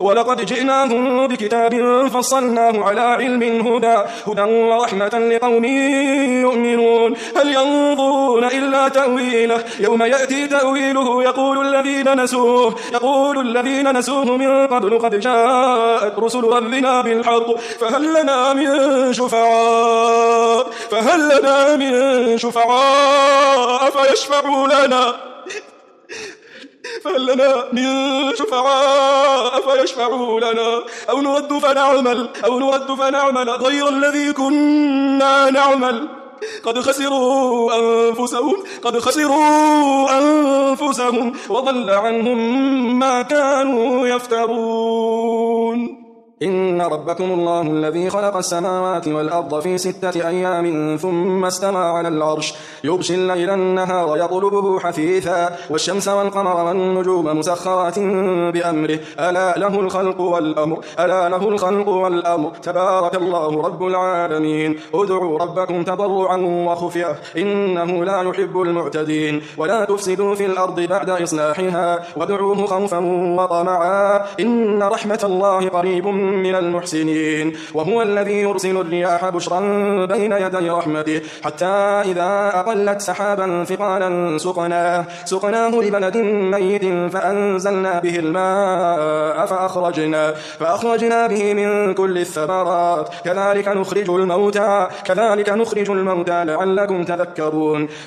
ولقد جئناهم بكتاب فصلناه على علم هدى ورحمة لقوم يؤمنون هل ينظرون إلا تأويله يوم يأتي تأويله يقول الذين نسوه من قبل قد جاءت رسل ربنا بالحق فهل لنا من شفعاء فيشفعوا لنا أو نرد فنعمل غير الذي كنا نعمل قد خسروا أنفسهم وضل عنهم ما كانوا يفترون إن ربكم الله الذي خلق السماوات والأرض في 6 أيام ثم استوى على العرش يغشي الليل النهار يطلبه حثيثا والشمس والقمر والنجوم مسخرات بأمره ألا له الخلق والأمر تبارك الله رب العالمين ادعوا ربكم تضرعا وخفية إنه لا يحب المعتدين ولا تفسدوا في الأرض بعد إصلاحها وادعوه خوفا وطمعا إن رحمة الله قريب من المحسنين وهو الذي يرسل الرياح بشرا بين يدي رحمته حتى إذا أقلت سحابا ثقالا سقناه لبلد ميت فأنزلنا به الماء فأخرجنا به من كل الثمرات كذلك نخرج الموتى لعلكم تذكرون